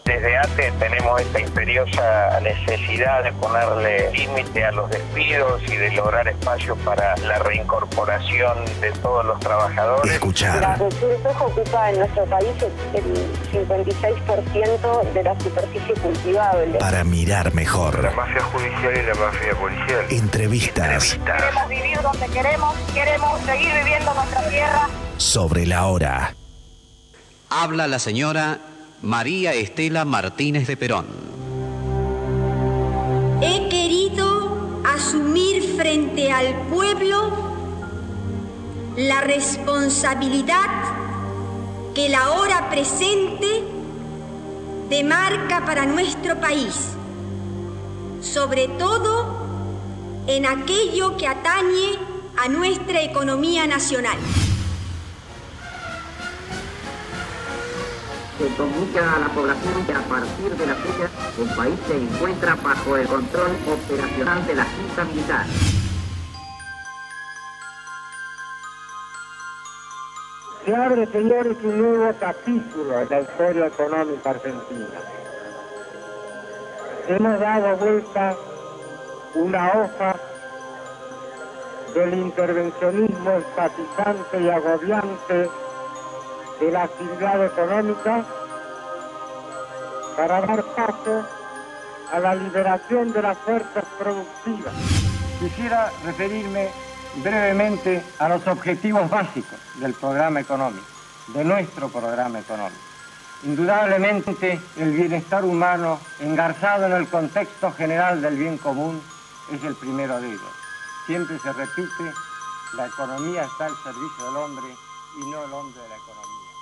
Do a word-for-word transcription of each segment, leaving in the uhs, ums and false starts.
Desde ATE tenemos esta imperiosa necesidad de ponerle límite a los despidos y de lograr espacios para la reincorporación de todos los trabajadores. Escuchar. La región soja ocupa en nuestro país el cincuenta y seis por ciento de la superficie cultivable. Para mirar mejor. La mafia judicial y la mafia policial. Entrevistas. Queremos vivir donde queremos, queremos seguir viviendo nuestra tierra. Sobre la hora. Habla la señora María Estela Martínez de Perón. He querido asumir frente al pueblo la responsabilidad que la hora presente demarca para nuestro país, sobre todo en aquello que atañe a nuestra economía nacional. Se comunica a la población que a partir de la fecha el país se encuentra bajo el control operacional de la Junta Militar. Se abre, señores, un nuevo capítulo en la historia económica argentina. Hemos dado vuelta una hoja del intervencionismo estatizante y agobiante de la actividad económica para dar paso a la liberación de las fuerzas productivas. Quisiera referirme brevemente a los objetivos básicos del programa económico, de nuestro programa económico. Indudablemente, el bienestar humano, engarzado en el contexto general del bien común, es el primero de ellos. Siempre se repite, la economía está al servicio del hombre y no el hombre de la economía.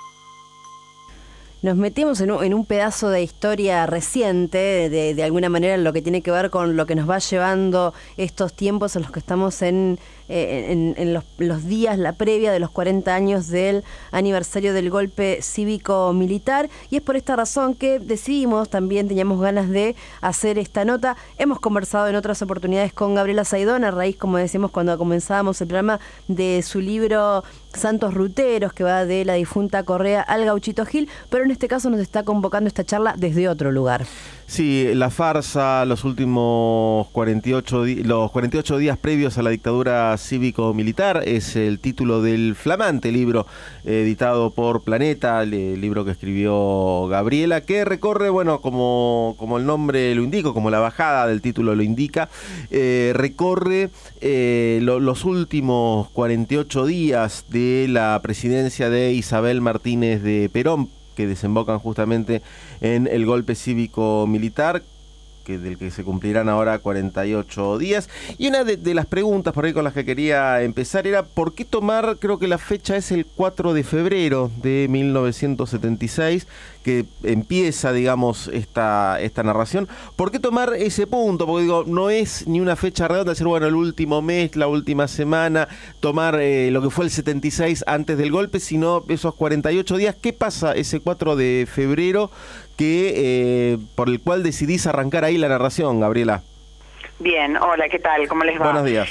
Nos metemos en un, en un pedazo de historia reciente, de, de alguna manera, en lo que tiene que ver con lo que nos va llevando estos tiempos en los que estamos en, eh, en, en los, los días, la previa de los cuarenta años del aniversario del golpe cívico-militar. Y es por esta razón que decidimos, también teníamos ganas de hacer esta nota. Hemos conversado en otras oportunidades con Gabriela Saidón, a raíz, como decíamos cuando comenzábamos el programa, de su libro Santos Ruteros, que va de la difunta Correa al Gauchito Gil, pero en este caso nos está convocando esta charla desde otro lugar. Sí, la farsa, los últimos cuarenta y ocho, di- los cuarenta y ocho días previos a la dictadura cívico-militar, es el título del flamante libro eh, editado por Planeta, el, el libro que escribió Gabriela, que recorre, bueno, como, como el nombre lo indica, como la bajada del título lo indica, eh, recorre eh, lo, los últimos cuarenta y ocho días de la presidencia de Isabel Martínez de Perón, que desembocan justamente en el golpe cívico-militar, que del que se cumplirán ahora cuarenta y ocho días. Y una de, de las preguntas por ahí con las que quería empezar era ¿por qué tomar, creo que la fecha es el cuatro de febrero de mil novecientos setenta y seis, que empieza, digamos, esta, esta narración? ¿Por qué tomar ese punto? Porque digo, no es ni una fecha redonda, decir, bueno, el último mes, la última semana, tomar eh, lo que fue el setenta y seis antes del golpe, sino esos cuarenta y ocho días. ¿Qué pasa ese cuatro de febrero que eh, por el cual decidís arrancar ahí la narración, Gabriela? Bien, hola, ¿qué tal? ¿Cómo les va? Buenos días.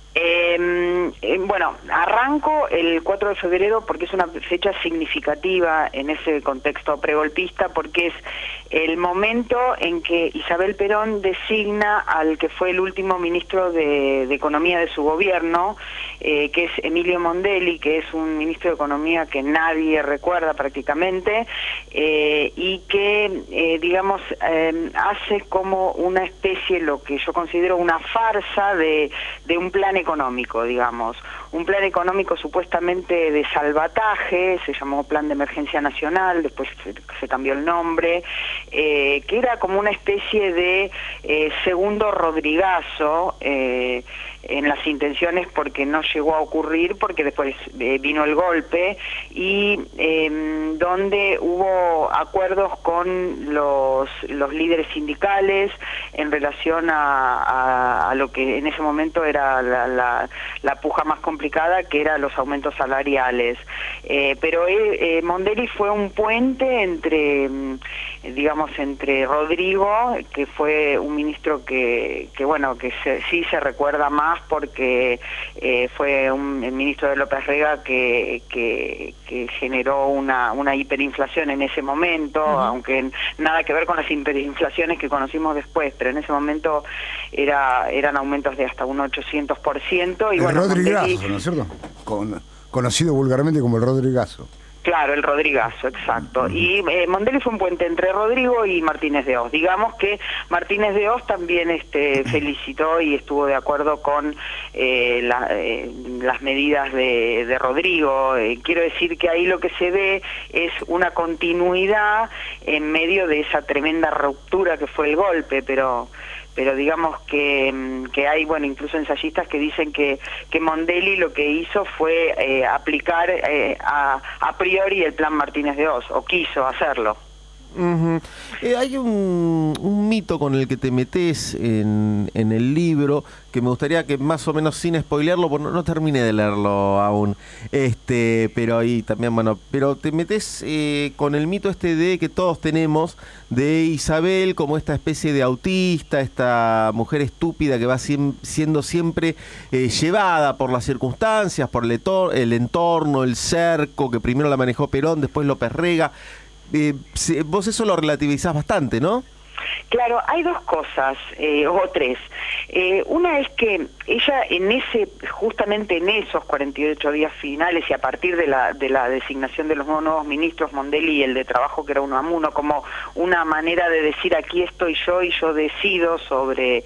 Eh, eh, bueno, arranco el cuatro de febrero porque es una fecha significativa en ese contexto pregolpista, porque es el momento en que Isabel Perón designa al que fue el último ministro de, de Economía de su gobierno, eh, que es Emilio Mondelli, que es un ministro de Economía que nadie recuerda prácticamente, eh, y que, eh, digamos, eh, hace como una especie, lo que yo considero una farsa de, de un plan económico, digamos, un plan económico supuestamente de salvataje, se llamó Plan de Emergencia Nacional, después se, se cambió el nombre, eh, que era como una especie de eh, segundo Rodrigazo eh, en las intenciones, porque no llegó a ocurrir, porque después eh, vino el golpe, y eh, donde hubo acuerdos con los, los líderes sindicales en relación a, a, a lo que en ese momento era la, la, la puja más complicada complicada, que era los aumentos salariales. Eh, pero eh, eh, Mondelli fue un puente entre, digamos, entre Rodrigo, que fue un ministro que, que bueno, que se, sí se recuerda más porque eh, fue un el ministro de López Rega que, que, que generó una, una hiperinflación en ese momento, uh-huh. aunque nada que ver con las hiperinflaciones que conocimos después, pero en ese momento era eran aumentos de hasta un ochocientos por ciento. Y el bueno, Rodrigazo, Mondelli, ¿no es cierto? Con, conocido vulgarmente como el Rodrigazo. Claro, el Rodrigazo, exacto. Uh-huh. Y eh, Mondelli fue un puente entre Rodrigo y Martínez de Hoz. Digamos que Martínez de Hoz también este, felicitó y estuvo de acuerdo con eh, la, eh, las medidas de, de Rodrigo. Eh, quiero decir que ahí lo que se ve es una continuidad en medio de esa tremenda ruptura que fue el golpe, pero... pero digamos que, que hay, bueno, incluso ensayistas que dicen que, que Mondelli lo que hizo fue eh, aplicar eh, a, a priori el plan Martínez de Hoz, o quiso hacerlo. Uh-huh. Eh, hay un, un mito con el que te metes en, en el libro que me gustaría que más o menos sin spoilearlo, porque no, no terminé de leerlo aún, este, pero ahí también, bueno, pero te metes eh, con el mito este de que todos tenemos de Isabel como esta especie de autista, esta mujer estúpida que va siem, siendo siempre eh, llevada por las circunstancias, por el, etor, el entorno, el cerco, que primero la manejó Perón, después López Rega. Eh, vos eso lo relativizás bastante, ¿no? Claro, hay dos cosas, eh, o tres. Eh, una es que ella en ese, justamente en esos cuarenta y ocho días finales y a partir de la, de la designación de los nuevos ministros, Mondelli y el de trabajo que era uno a uno, como una manera de decir aquí estoy yo y yo decido sobre...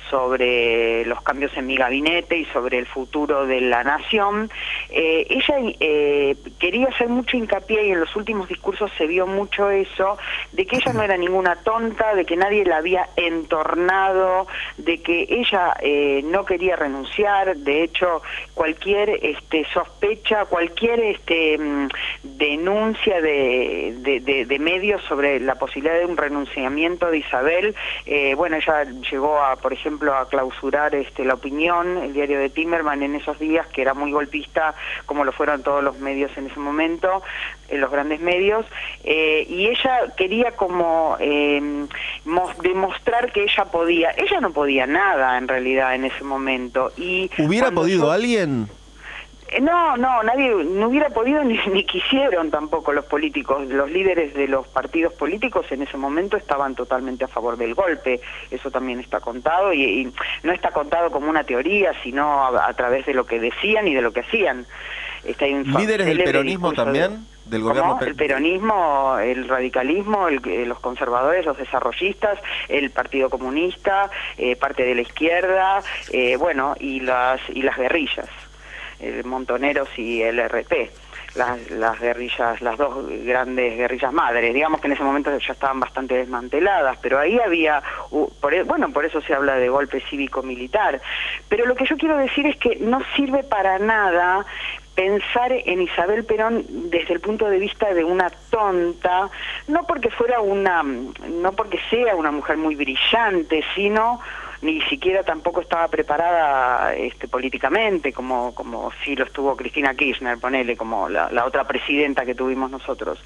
sobre los cambios en mi gabinete y sobre el futuro de la nación. Eh, ella eh, quería hacer mucho hincapié, y en los últimos discursos se vio mucho eso, de que ella no era ninguna tonta, de que nadie la había entornado, de que ella eh, no quería renunciar. De hecho, cualquier este, sospecha, cualquier este, denuncia de, de, de, de medios sobre la posibilidad de un renunciamiento de Isabel, eh, bueno, ella llegó a, por ejemplo, a clausurar este, La Opinión, el diario de Timerman, en esos días, que era muy golpista, como lo fueron todos los medios en ese momento, en los grandes medios, eh, y ella quería como eh, demostrar que ella podía. Ella no podía nada, en realidad, en ese momento. Y ¿Hubiera podido yo... alguien? No, no, nadie, no hubiera podido ni, ni quisieron tampoco los políticos. Los líderes de los partidos políticos en ese momento estaban totalmente a favor del golpe. Eso también está contado y, y no está contado como una teoría, sino a, a través de lo que decían y de lo que hacían. Está ahí un ¿líderes del peronismo también? De, del gobierno per... El peronismo, el radicalismo, el, los conservadores, los desarrollistas, el Partido Comunista, eh, parte de la izquierda, eh, bueno, y las y las guerrillas. El Montoneros y el R P, las, las guerrillas, las dos grandes guerrillas madres, digamos que en ese momento ya estaban bastante desmanteladas, pero ahí había, uh, por, bueno, por eso se habla de golpe cívico-militar. Pero lo que yo quiero decir es que no sirve para nada pensar en Isabel Perón desde el punto de vista de una tonta, no porque fuera una, no porque sea una mujer muy brillante, sino ni siquiera tampoco estaba preparada este, políticamente, como como sí lo estuvo Cristina Kirchner, ponele, como la, la otra presidenta que tuvimos nosotros,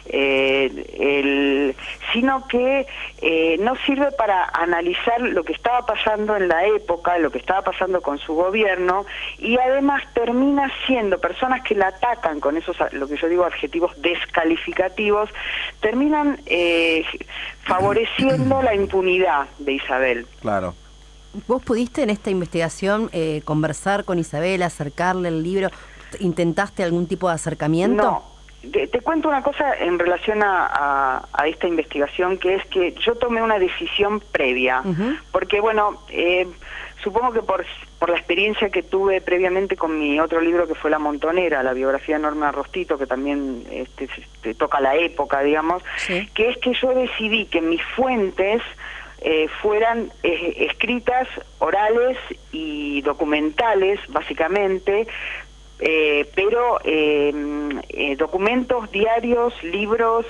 eh, el, sino que eh, no sirve para analizar lo que estaba pasando en la época, lo que estaba pasando con su gobierno, y además termina siendo personas que la atacan con esos, lo que yo digo, adjetivos descalificativos, terminan eh, favoreciendo la impunidad de Isabel. Claro. ¿Vos pudiste en esta investigación eh, conversar con Isabel, acercarle el libro? ¿Intentaste algún tipo de acercamiento? No. Te, te cuento una cosa en relación a, a, a esta investigación, que es que yo tomé una decisión previa, uh-huh. porque bueno, eh, supongo que por, por la experiencia que tuve previamente con mi otro libro que fue La Montonera, la biografía de Norma Rostito, que también este, este, toca la época, digamos, sí. que es que yo decidí que mis fuentes Eh, fueran eh, escritas, orales y documentales, básicamente, eh, pero eh, eh, documentos, diarios, libros,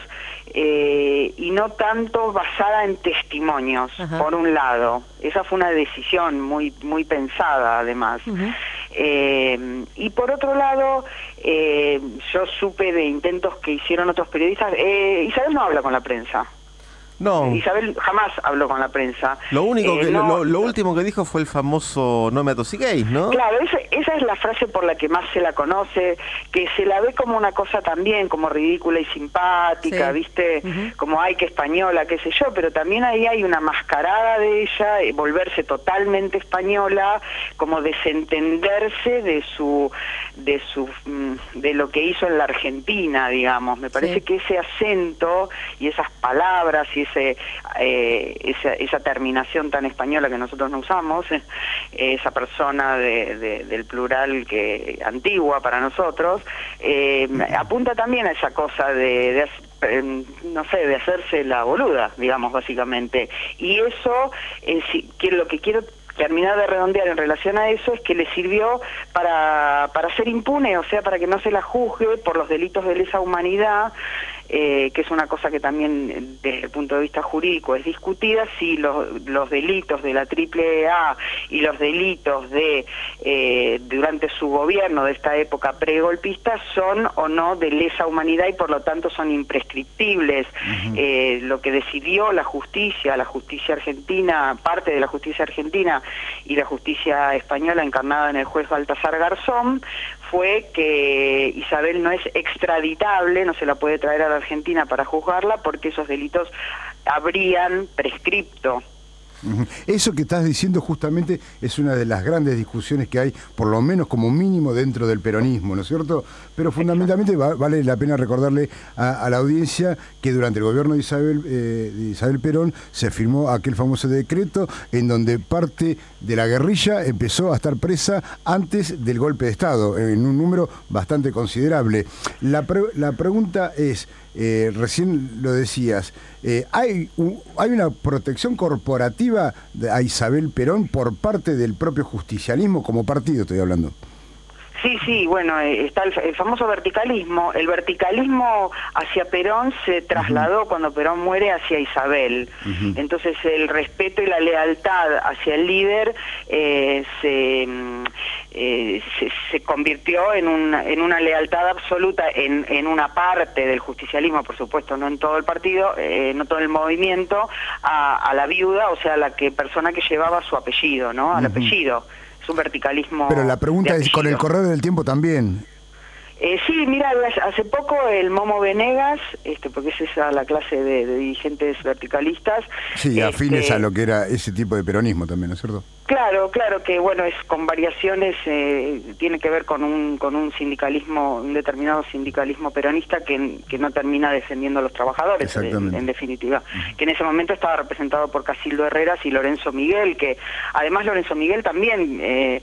eh, y no tanto basada en testimonios, Ajá. por un lado. Esa fue una decisión muy muy pensada, además. Uh-huh. Eh, y por otro lado, eh, yo supe de intentos que hicieron otros periodistas. Eh, Isabel no habla con la prensa. No. Isabel jamás habló con la prensa. Lo único eh, que, no, lo, lo último que dijo fue el famoso "no me atosiguéis", ¿no? Claro, esa, esa es la frase por la que más se la conoce, que se la ve como una cosa también, como ridícula y simpática, sí. ¿Viste? Uh-huh. Como, ay, qué española, qué sé yo, pero también ahí hay una mascarada de ella, eh, volverse totalmente española, como desentenderse de su, de su, de lo que hizo en la Argentina, digamos. Me parece sí. que ese acento y esas palabras y ese, eh, esa, esa terminación tan española que nosotros no usamos, eh, esa persona de, de, del plural que antigua para nosotros, eh, apunta también a esa cosa de, de eh, no sé, de hacerse la boluda, digamos, básicamente. Y eso, eh, si, que lo que quiero terminar de redondear en relación a eso es que le sirvió para, para ser impune, o sea, para que no se la juzgue por los delitos de lesa humanidad, eh, que es una cosa que también desde el punto de vista jurídico es discutida, si los, los delitos de la triple A y los delitos de eh, durante su gobierno de esta época pregolpista son o no de lesa humanidad y por lo tanto son imprescriptibles. Uh-huh. Eh, lo que decidió la justicia, la justicia argentina, parte de la justicia argentina y la justicia española encarnada en el juez Baltasar Garzón, fue que Isabel no es extraditable, no se la puede traer a la Argentina para juzgarla porque esos delitos habrían prescripto. Eso que estás diciendo justamente es una de las grandes discusiones que hay, por lo menos como mínimo dentro del peronismo, ¿no es cierto? Pero fundamentalmente va, vale la pena recordarle a, a la audiencia que durante el gobierno de Isabel, eh, de Isabel Perón se firmó aquel famoso decreto en donde parte de la guerrilla empezó a estar presa antes del golpe de Estado, en un número bastante considerable. La, pre, la pregunta es... Eh, recién lo decías, eh, ¿hay, un, ¿hay una protección corporativa a Isabel Perón por parte del propio justicialismo como partido, estoy hablando? Sí, sí, bueno, está el, el famoso verticalismo. El verticalismo hacia Perón se trasladó uh-huh. cuando Perón muere hacia Isabel. Uh-huh. Entonces el respeto y la lealtad hacia el líder eh, se, eh, se, se convirtió en, un, en una lealtad absoluta en, en una parte del justicialismo, por supuesto, no en todo el partido, eh, no todo el movimiento, a, a la viuda, o sea, la que persona que llevaba su apellido, ¿no? Al uh-huh. apellido. Un verticalismo. Pero la pregunta es, con el correr del tiempo también. Eh, sí, mira, hace poco el Momo Venegas, este, porque es esa la clase de, de dirigentes verticalistas. Sí, afines este, a lo que era ese tipo de peronismo también, ¿no es cierto? Claro, claro que bueno, es con variaciones, eh, tiene que ver con un con un sindicalismo, un determinado sindicalismo peronista que, que no termina defendiendo a los trabajadores, en, en definitiva. Uh-huh. Que en ese momento estaba representado por Casildo Herreras y Lorenzo Miguel, que además Lorenzo Miguel también eh,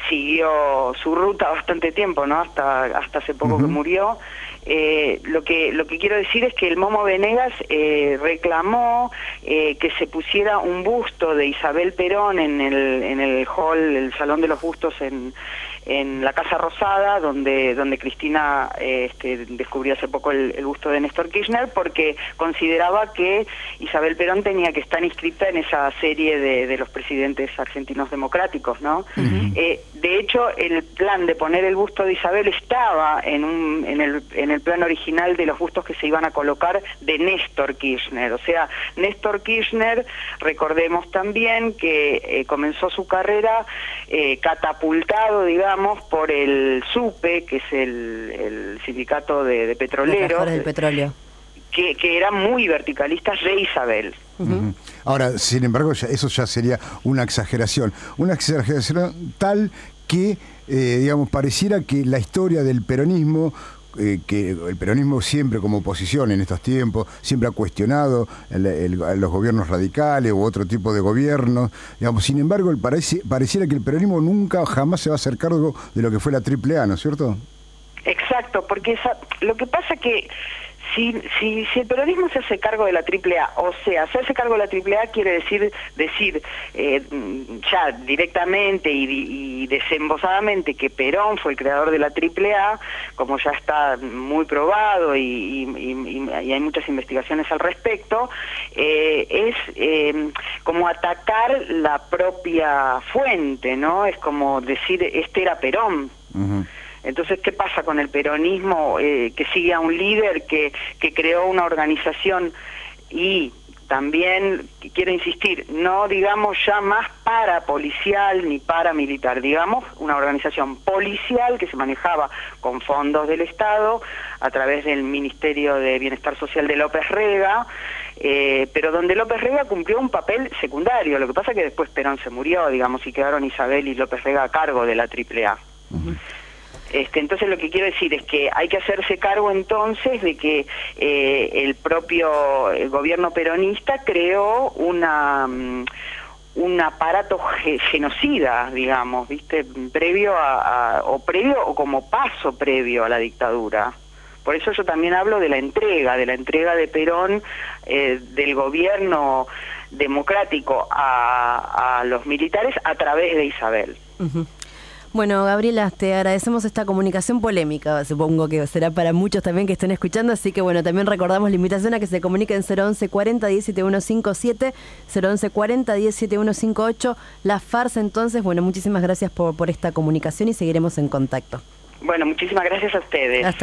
siguió su ruta bastante tiempo, ¿no? Hasta hasta hace poco uh-huh. que murió. Eh, lo que lo que quiero decir es que el Momo Venegas eh, reclamó eh, que se pusiera un busto de Isabel Perón en el en el hall, el Salón de los Bustos en en la Casa Rosada, donde donde Cristina eh, este, descubrió hace poco el, el busto de Néstor Kirchner, porque consideraba que Isabel Perón tenía que estar inscrita en esa serie de, de los presidentes argentinos democráticos, ¿no? Uh-huh. Eh, de hecho, el plan de poner el busto de Isabel estaba en un en el en el plan original de los bustos que se iban a colocar de Néstor Kirchner. O sea, Néstor Kirchner, recordemos también que eh, comenzó su carrera eh, catapultado, digamos, por el SUPE, que es el, el sindicato de, de petroleros, del petróleo, que, que eran muy verticalistas de Isabel. Uh-huh. Ahora, sin embargo, ya, eso ya sería una exageración, una exageración tal que, eh, digamos, pareciera que la historia del peronismo, eh, que el peronismo siempre como oposición en estos tiempos, siempre ha cuestionado el, el, los gobiernos radicales u otro tipo de gobiernos, digamos, sin embargo, el parece, pareciera que el peronismo nunca, jamás se va a hacer cargo de lo que fue la triple A, ¿no es cierto? Exacto, porque esa, lo que pasa que si, si, si el peronismo se hace cargo de la triple A, o sea, hacerse cargo de la triple A quiere decir, decir eh, ya directamente y, y desembosadamente que Perón fue el creador de la triple A, como ya está muy probado y, y, y, y hay muchas investigaciones al respecto, eh, es eh, como atacar la propia fuente, ¿no? Es como decir, este era Perón. Uh-huh. Entonces, ¿qué pasa con el peronismo eh, que sigue a un líder que, que creó una organización y también, quiero insistir, no digamos ya más parapolicial ni paramilitar, digamos una organización policial que se manejaba con fondos del Estado a través del Ministerio de Bienestar Social de López Rega, eh, pero donde López Rega cumplió un papel secundario. Lo que pasa es que después Perón se murió, digamos, y quedaron Isabel y López Rega a cargo de la triple A. Uh-huh. Este, entonces lo que quiero decir es que hay que hacerse cargo entonces de que eh, el propio el gobierno peronista creó una um, un aparato ge genocida, digamos, viste, previo a, a o previo o como paso previo a la dictadura. Por eso yo también hablo de la entrega, de la entrega de Perón, eh, del gobierno democrático a, a los militares a través de Isabel. Uh-huh. Bueno, Gabriela, te agradecemos esta comunicación polémica, supongo que será para muchos también que estén escuchando, así que bueno, también recordamos la invitación a que se comuniquen cero once cuarenta diez setenta y uno cincuenta y siete, cero once cuarenta diez setenta y uno cincuenta y ocho, la farsa. Entonces, bueno, muchísimas gracias por, por esta comunicación y seguiremos en contacto. Bueno, muchísimas gracias a ustedes. Hasta